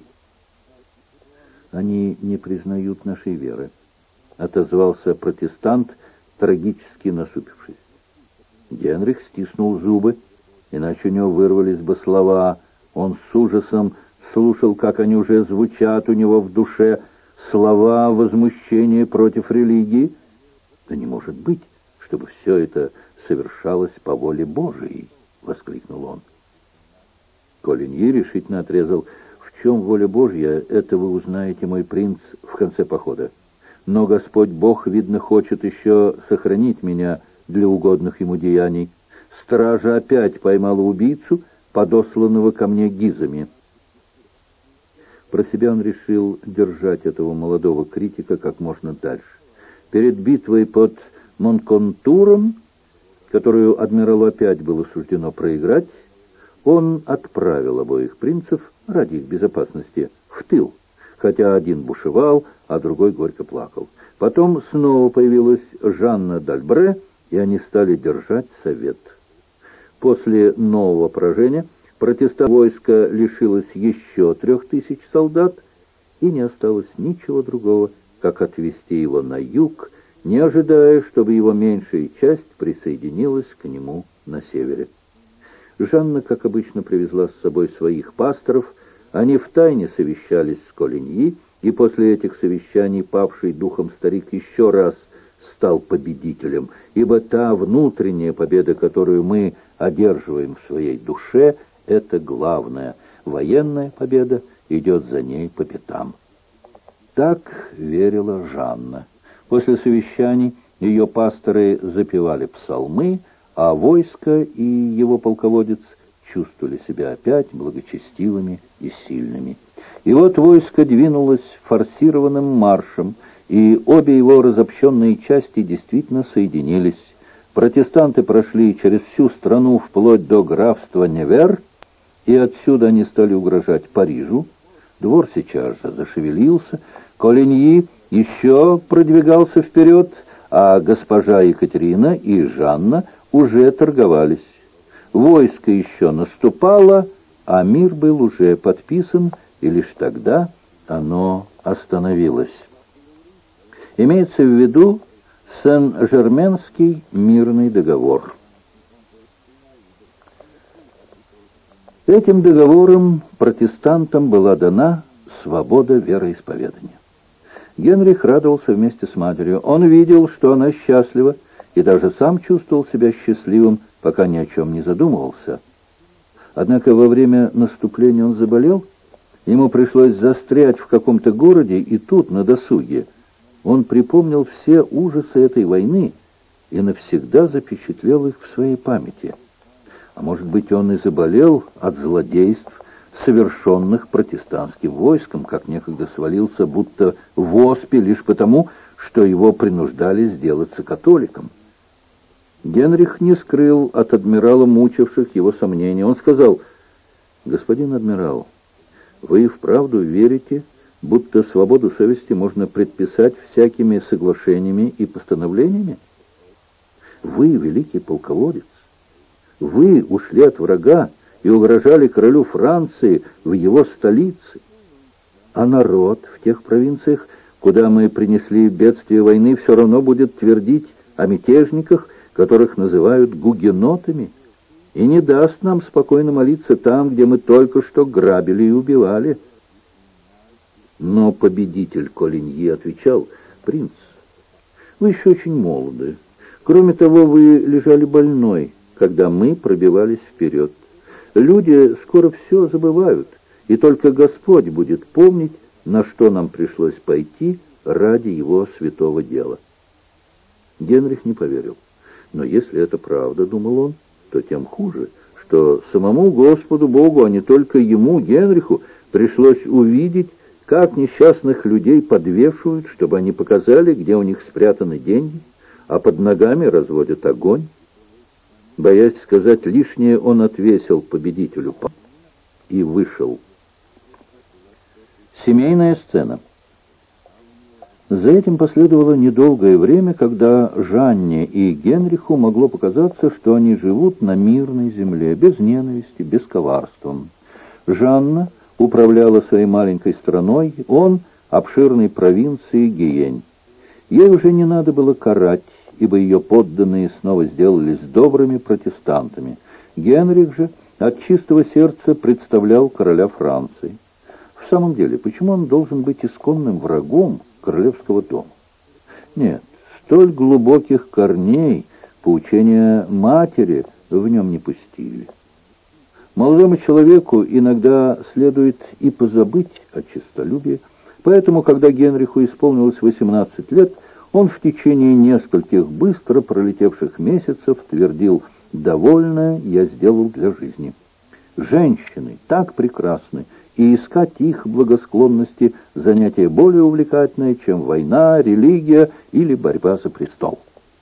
Они не признают нашей веры, отозвался протестант, трагически насупившись. Генрих стиснул зубы, иначе у него вырвались бы слова. Он с ужасом слушал, как они уже звучат у него в душе, слова возмущения против религии. Да не может быть, чтобы все это совершалось по воле Божией, воскликнул он. Колиньи решительно отрезал: в чем воля Божья, это вы узнаете, мой принц, в конце похода. Но Господь Бог, видно, хочет еще сохранить меня для угодных ему деяний. Стража опять поймала убийцу, подосланного ко мне гизами. Про себя он решил держать этого молодого критика как можно дальше. Перед битвой под Монконтуром, которую адмиралу опять было суждено проиграть, он отправил обоих принцев ради их безопасности в тыл, хотя один бушевал, а другой горько плакал. Потом снова появилась Жанна д'Альбре, и они стали держать совет. После нового поражения протестантское войско лишилось еще 3000 солдат, и не осталось ничего другого, как отвести его на юг, не ожидая, чтобы его меньшая часть присоединилась к нему на севере. Жанна, как обычно, привезла с собой своих пасторов. Они втайне совещались с Колиньи, и после этих совещаний павший духом старик еще раз стал победителем, ибо та внутренняя победа, которую мы одерживаем в своей душе, это главное. Военная победа идет за ней по пятам. Так верила Жанна. После совещаний ее пасторы запевали псалмы, а войско и его полководец чувствовали себя опять благочестивыми и сильными. И вот войско двинулось форсированным маршем, и обе его разобщенные части действительно соединились. Протестанты прошли через всю страну вплоть до графства Невер, и отсюда они стали угрожать Парижу. Двор сейчас же зашевелился, Колиньи еще продвигался вперед, а госпожа Екатерина и Жанна уже торговались. Войско еще наступало, а мир был уже подписан, и лишь тогда оно остановилось. Имеется в виду Сен-Жерменский мирный договор. Этим договором протестантам была дана свобода вероисповедания. Генрих радовался вместе с матерью. Он видел, что она счастлива, и даже сам чувствовал себя счастливым, пока ни о чем не задумывался. Однако во время наступления он заболел, ему пришлось застрять в каком-то городе, и тут, на досуге, он припомнил все ужасы этой войны и навсегда запечатлел их в своей памяти. А может быть, он и заболел от злодейств, совершенных протестантским войском, как некогда свалился будто в оспе лишь потому, что его принуждали сделаться католиком. Генрих не скрыл от адмирала мучивших его сомнений. Он сказал: «Господин адмирал, вы и вправду верите, будто свободу совести можно предписать всякими соглашениями и постановлениями? Вы великий полководец. Вы ушли от врага и угрожали королю Франции в его столице. А народ в тех провинциях, куда мы принесли бедствие войны, все равно будет твердить о мятежниках, которых называют гугенотами, и не даст нам спокойно молиться там, где мы только что грабили и убивали». Но победитель Колиньи отвечал: «Принц, вы еще очень молоды. Кроме того, вы лежали больной, когда мы пробивались вперед. Люди скоро все забывают, и только Господь будет помнить, на что нам пришлось пойти ради его святого дела». Генрих не поверил. Но если это правда, думал он, то тем хуже, что самому Господу Богу, а не только ему, Генриху, пришлось увидеть, как несчастных людей подвешивают, чтобы они показали, где у них спрятаны деньги, а под ногами разводят огонь. Боясь сказать лишнее, он отвесил победителю и вышел. Семейная сцена. За этим последовало недолгое время, когда Жанне и Генриху могло показаться, что они живут на мирной земле, без ненависти, без коварства. Жанна управляла своей маленькой страной, он — обширной провинцией Гиень. Ей уже не надо было карать, ибо ее подданные снова сделались добрыми протестантами. Генрих же от чистого сердца представлял короля Франции. В самом деле, почему он должен быть исконным врагом королевского дома? Нет, столь глубоких корней поучения матери в нем не пустили. Молодому человеку иногда следует и позабыть о честолюбии, поэтому, когда Генриху исполнилось 18 лет, он в течение нескольких быстро пролетевших месяцев твердил: «Довольно я сделал для жизни. Женщины так прекрасны, и искать их благосклонности — занятие более увлекательное, чем война, религия или борьба за престол».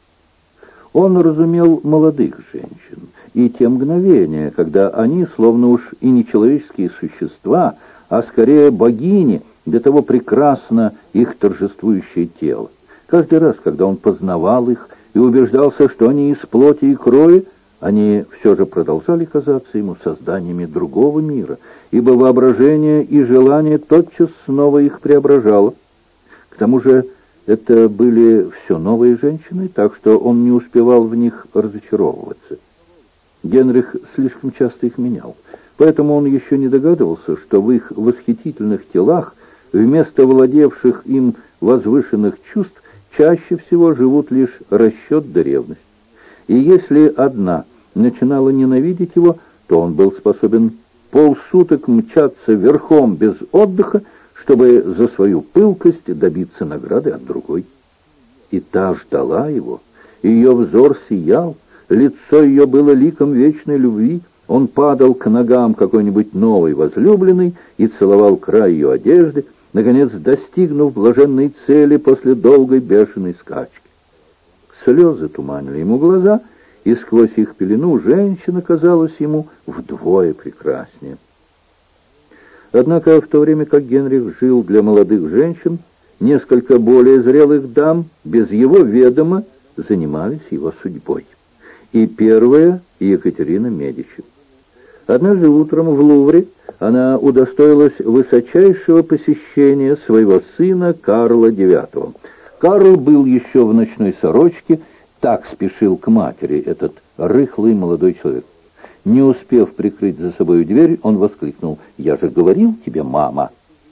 Он разумел молодых женщин и те мгновения, когда они, словно уж и не человеческие существа, а скорее богини, для того прекрасно их торжествующее тело. Каждый раз, когда он познавал их и убеждался, что они из плоти и крови, они все же продолжали казаться ему созданиями другого мира, ибо воображение и желание тотчас снова их преображало. К тому же это были все новые женщины, так что он не успевал в них разочаровываться. Генрих слишком часто их менял, поэтому он еще не догадывался, что в их восхитительных телах вместо владевших им возвышенных чувств чаще всего живут лишь расчет да ревность. И если одна начинала ненавидеть его, то он был способен полсуток мчаться верхом без отдыха, чтобы за свою пылкость добиться награды от другой. И та ждала его, ее взор сиял, лицо ее было ликом вечной любви, он падал к ногам какой-нибудь новой возлюбленной и целовал край ее одежды, наконец достигнув блаженной цели после долгой бешеной скачки. Слезы туманили ему глаза, и сквозь их пелену женщина казалась ему вдвое прекраснее. Однако в то время как Генрих жил для молодых женщин, несколько более зрелых дам без его ведома занимались его судьбой. И первая — Екатерина Медичи. Однажды утром в Лувре она удостоилась высочайшего посещения своего сына Карла IX. Карл был еще в ночной сорочке, так спешил к матери этот рыхлый молодой человек. Не успев прикрыть за собой дверь, он воскликнул: «Я же говорил тебе, мама!»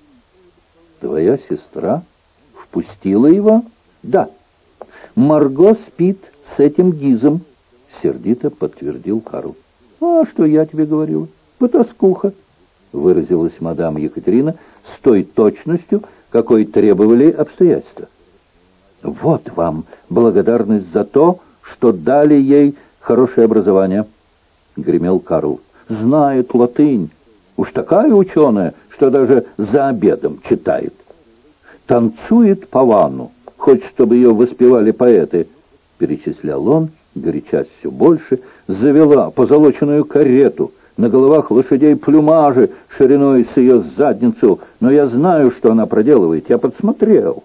«Твоя сестра впустила его?» «Да. Марго спит с этим Гизом», — сердито подтвердил Карл. «А что я тебе говорила? Потаскуха», — выразилась мадам Екатерина с той точностью, какой требовали обстоятельства. «Вот вам благодарность за то, что дали ей хорошее образование». гремел Карл. «Знает латынь. Уж такая ученая, что даже за обедом читает. Танцует по ванну. Хочет, чтобы ее воспевали поэты», — перечислял он, горячась все больше. «Завела позолоченную карету. На головах лошадей плюмажи шириной с ее задницу. Но я знаю, что она проделывает. Я подсмотрел.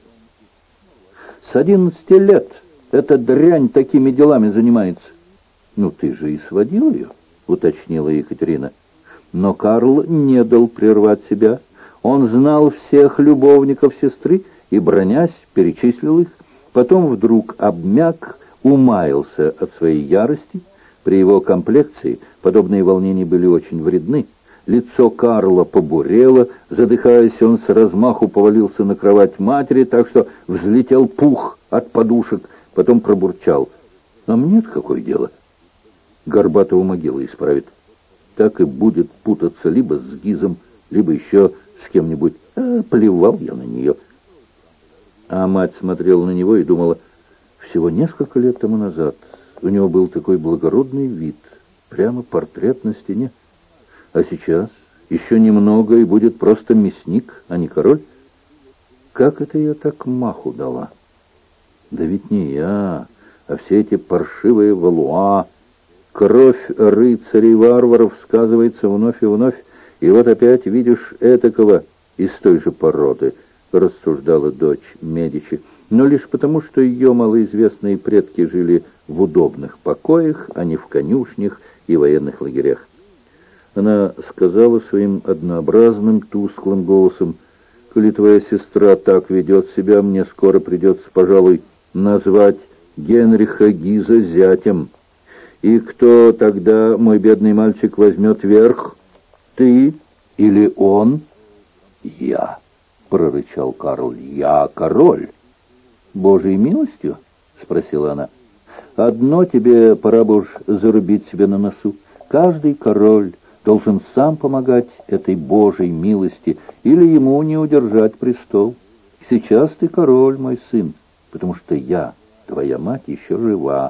С 11 лет эта дрянь такими делами занимается». «Ну, ты же и сводил ее», — уточнила Екатерина. Но Карл не дал прервать себя. Он знал всех любовников сестры и, бронясь, перечислил их. Потом вдруг обмяк, умаялся от своей ярости. При его комплекции подобные волнения были очень вредны. Лицо Карла побурело, задыхаясь, он с размаху повалился на кровать матери, так что взлетел пух от подушек, потом пробурчал: «А мне-то какое дело? Горбатого могила исправит. Так и будет путаться либо с Гизом, либо еще с кем-нибудь. Плевал я на нее». А мать смотрела на него и думала: всего несколько лет тому назад у него был такой благородный вид, прямо портрет на стене. А сейчас еще немного, и будет просто мясник, а не король. Как это я так маху дала? Да ведь не я, а все эти паршивые Валуа. Кровь рыцарей-варваров сказывается вновь и вновь, и вот опять видишь этакого из той же породы, рассуждала дочь Медичи, но лишь потому, что ее малоизвестные предки жили в удобных покоях, а не в конюшнях и военных лагерях. Она сказала своим однообразным, тусклым голосом: «Коли твоя сестра так ведет себя, мне скоро придется, пожалуй, назвать Генриха Гиза зятем. И кто тогда, мой бедный мальчик, возьмет верх? Ты или он?» «Я», — прорычал Карл, — «я король». «Божьей милостью?» — спросила она. «Одно тебе пора бы уж зарубить себе на носу. Каждый король должен сам помогать этой Божьей милости, или ему не удержать престол. Сейчас ты король, мой сын, потому что я, твоя мать, еще жива».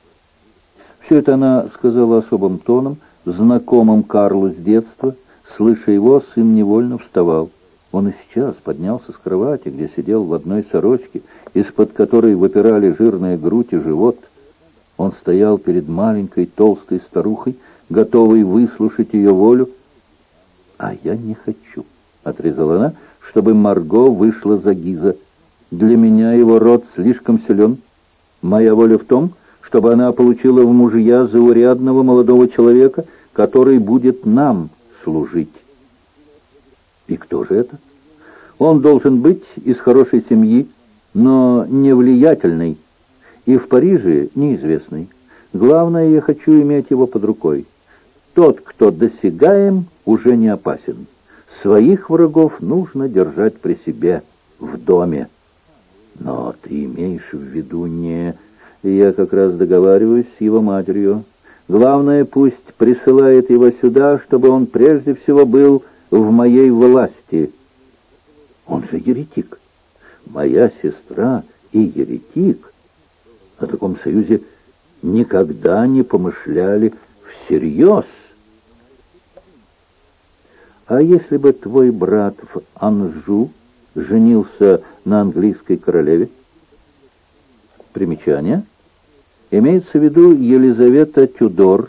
Все это она сказала особым тоном, знакомым Карлу с детства. Слыша его, сын невольно вставал. Он и сейчас поднялся с кровати, где сидел в одной сорочке, из-под которой выпирали жирная грудь и живот. Он стоял перед маленькой толстой старухой, готовый выслушать ее волю. «А я не хочу», — отрезала она, — «чтобы Марго вышла за Гиза. Для меня его род слишком силен. Моя воля в том, чтобы она получила в мужья заурядного молодого человека, который будет нам служить». «И кто же это?» «Он должен быть из хорошей семьи, но не влиятельный, и в Париже неизвестный. Главное, я хочу иметь его под рукой. Тот, кто досягаем, уже не опасен. Своих врагов нужно держать при себе, в доме». «Но ты имеешь в виду не...» «Я как раз договариваюсь с его матерью. Главное, пусть присылает его сюда, чтобы он прежде всего был в моей власти». «Он же еретик». «Моя сестра и еретик. О таком союзе никогда не помышляли всерьез». «А если бы твой брат в Анжу женился на английской королеве?» Примечание. Имеется в виду Елизавета Тюдор,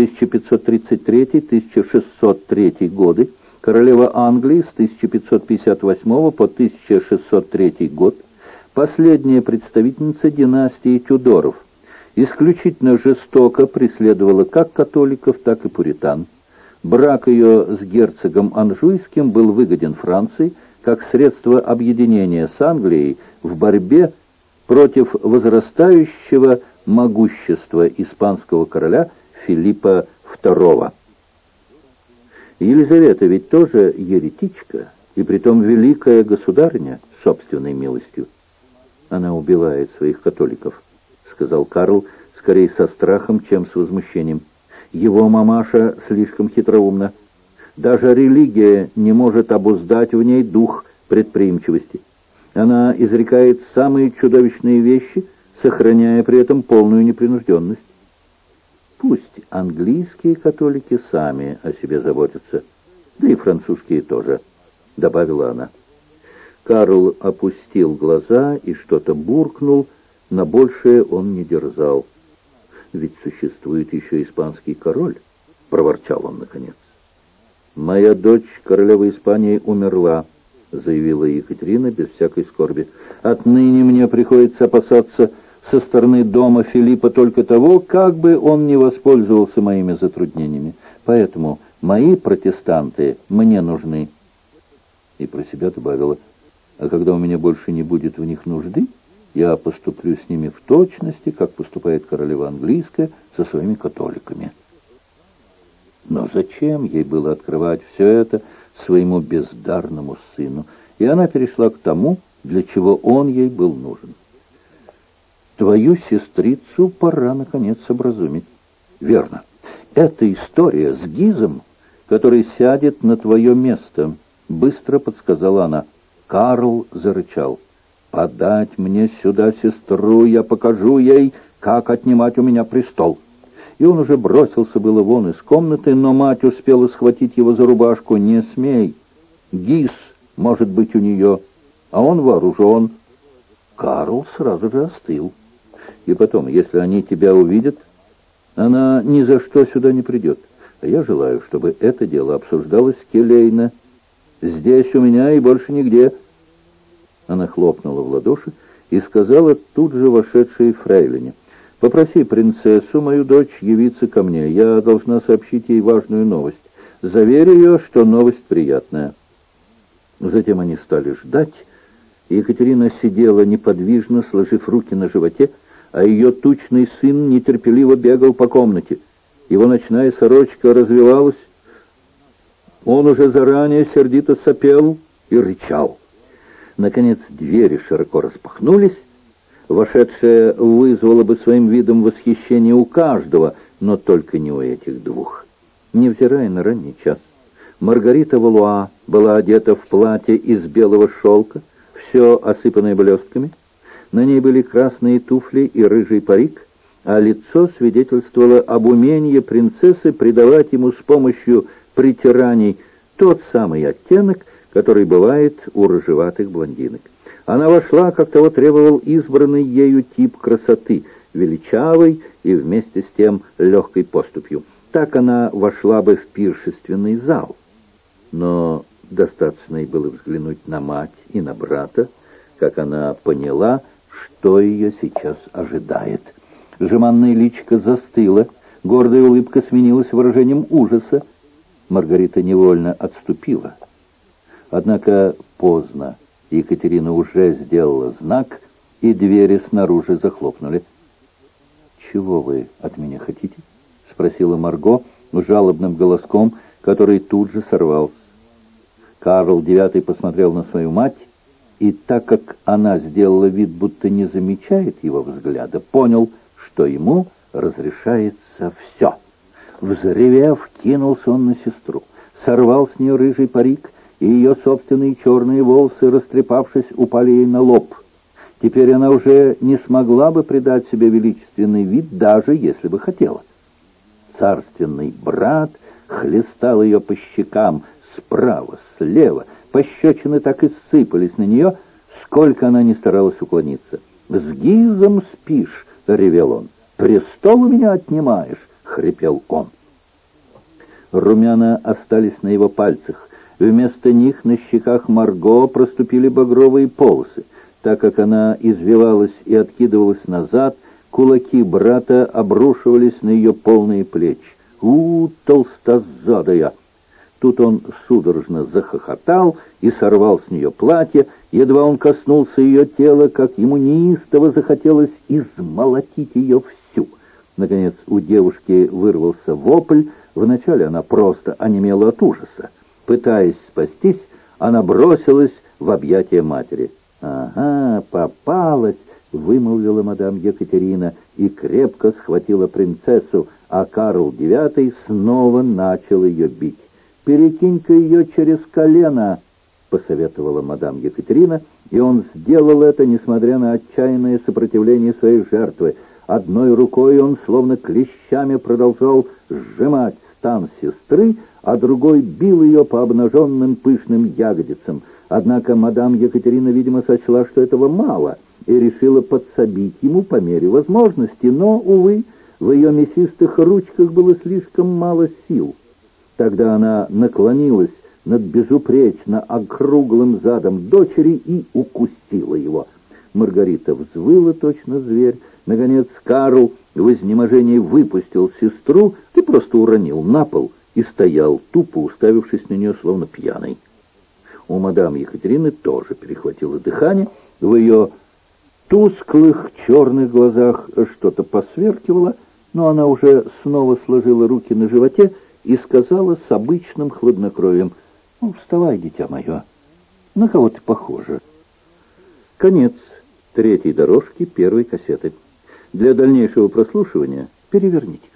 1533-1603 годы, королева Англии с 1558 по 1603 год, последняя представительница династии Тюдоров. Исключительно жестоко преследовала как католиков, так и пуритан. Брак ее с герцогом Анжуйским был выгоден Франции как средство объединения с Англией в борьбе против возрастающего могущества испанского короля Филиппа II. Елизавета ведь тоже еретичка, и притом великая государыня собственной милостью. Она убивает своих католиков, сказал Карл, скорее со страхом, чем с возмущением. Его мамаша слишком хитроумна. Даже религия не может обуздать в ней дух предприимчивости. Она изрекает самые чудовищные вещи, сохраняя при этом полную непринужденность. Пусть английские католики сами о себе заботятся, да и французские тоже, — добавила она. Карл опустил глаза и что-то буркнул, на большее он не дерзал. «Ведь существует еще испанский король», — проворчал он наконец. «Моя дочь, королева Испании, умерла», — заявила Екатерина без всякой скорби. «Отныне мне приходится опасаться со стороны дома Филиппа только того, как бы он не воспользовался моими затруднениями. Поэтому мои протестанты мне нужны». И про себя добавила: «А когда у меня больше не будет в них нужды, я поступлю с ними в точности, как поступает королева английская со своими католиками». Но зачем ей было открывать все это своему бездарному сыну? И она перешла к тому, для чего он ей был нужен. «Твою сестрицу пора, наконец, образумить». «Верно. Это история с Гизом, который сядет на твое место», — быстро подсказала она. Карл зарычал. «Подать мне сюда сестру, я покажу ей, как отнимать у меня престол». И он уже бросился было вон из комнаты, но мать успела схватить его за рубашку. «Не смей! Гиз может быть у нее, а он вооружен». Карл сразу же остыл. «И потом, если они тебя увидят, она ни за что сюда не придет. А я желаю, чтобы это дело обсуждалось келейно. Здесь у меня и больше нигде». Она хлопнула в ладоши и сказала тут же вошедшей фрейлине: «Попроси принцессу, мою дочь, явиться ко мне. Я должна сообщить ей важную новость. Заверь ее, что новость приятная». Затем они стали ждать. Екатерина сидела неподвижно, сложив руки на животе, а ее тучный сын нетерпеливо бегал по комнате. Его ночная сорочка развивалась. Он уже заранее сердито сопел и рычал. Наконец двери широко распахнулись. Вошедшая вызвала бы своим видом восхищение у каждого, но только не у этих двух. Невзирая на ранний час, Маргарита Валуа была одета в платье из белого шелка, все осыпанное блестками. На ней были красные туфли и рыжий парик, а лицо свидетельствовало об умении принцессы придавать ему с помощью притираний тот самый оттенок, который бывает у рыжеватых блондинок. Она вошла, как того требовал избранный ею тип красоты, величавой и вместе с тем легкой поступью. Так она вошла бы в пиршественный зал. Но достаточно ей было взглянуть на мать и на брата, как она поняла, что ее сейчас ожидает. Жеманное личико застыло, гордая улыбка сменилась выражением ужаса. Маргарита невольно отступила. Однако поздно. Екатерина уже сделала знак, и двери снаружи захлопнули. «Чего вы от меня хотите?» — спросила Марго жалобным голоском, который тут же сорвался. Карл IX посмотрел на свою мать, и так как она сделала вид, будто не замечает его взгляда, понял, что ему разрешается все. Взревев, кинулся он на сестру, сорвал с нее рыжий парик, и ее собственные черные волосы, растрепавшись, упали ей на лоб. Теперь она уже не смогла бы придать себе величественный вид, даже если бы хотела. Царственный брат хлестал ее по щекам справа, слева. Пощечины так и сыпались на нее, сколько она не старалась уклониться. «С Гизом спишь!» — ревел он. «Престол у меня отнимаешь!» — хрипел он. Румяна остались на его пальцах. Вместо них на щеках Марго проступили багровые полосы. Так как она извивалась и откидывалась назад, кулаки брата обрушивались на ее полные плечи. Толстозадая! Тут он судорожно захохотал и сорвал с нее платье. Едва он коснулся ее тела, как ему неистово захотелось измолотить ее всю. Наконец у девушки вырвался вопль. Вначале она просто онемела от ужаса. Пытаясь спастись, она бросилась в объятия матери. «Ага, попалась!» — вымолвила мадам Екатерина и крепко схватила принцессу, а Карл IX снова начал ее бить. «Перекинь-ка ее через колено!» — посоветовала мадам Екатерина, и он сделал это, несмотря на отчаянное сопротивление своей жертвы. Одной рукой он словно клещами продолжал сжимать стан сестры, а другой бил ее по обнаженным пышным ягодицам. Однако мадам Екатерина, видимо, сочла, что этого мало, и решила подсобить ему по мере возможности, но, увы, в ее мясистых ручках было слишком мало сил. Тогда она наклонилась над безупречно округлым задом дочери и укусила его. Маргарита взвыла, точно зверь. Наконец Карл в изнеможении выпустил сестру и просто уронил на пол и стоял, тупо уставившись на нее, словно пьяный. У мадам Екатерины тоже перехватило дыхание. В ее тусклых черных глазах что-то посверкивало, но она уже снова сложила руки на животе и сказала с обычным хладнокровием: «Ну, вставай, дитя мое, на кого ты похожа?» Конец третьей дорожки первой кассеты. Для дальнейшего прослушивания переверните.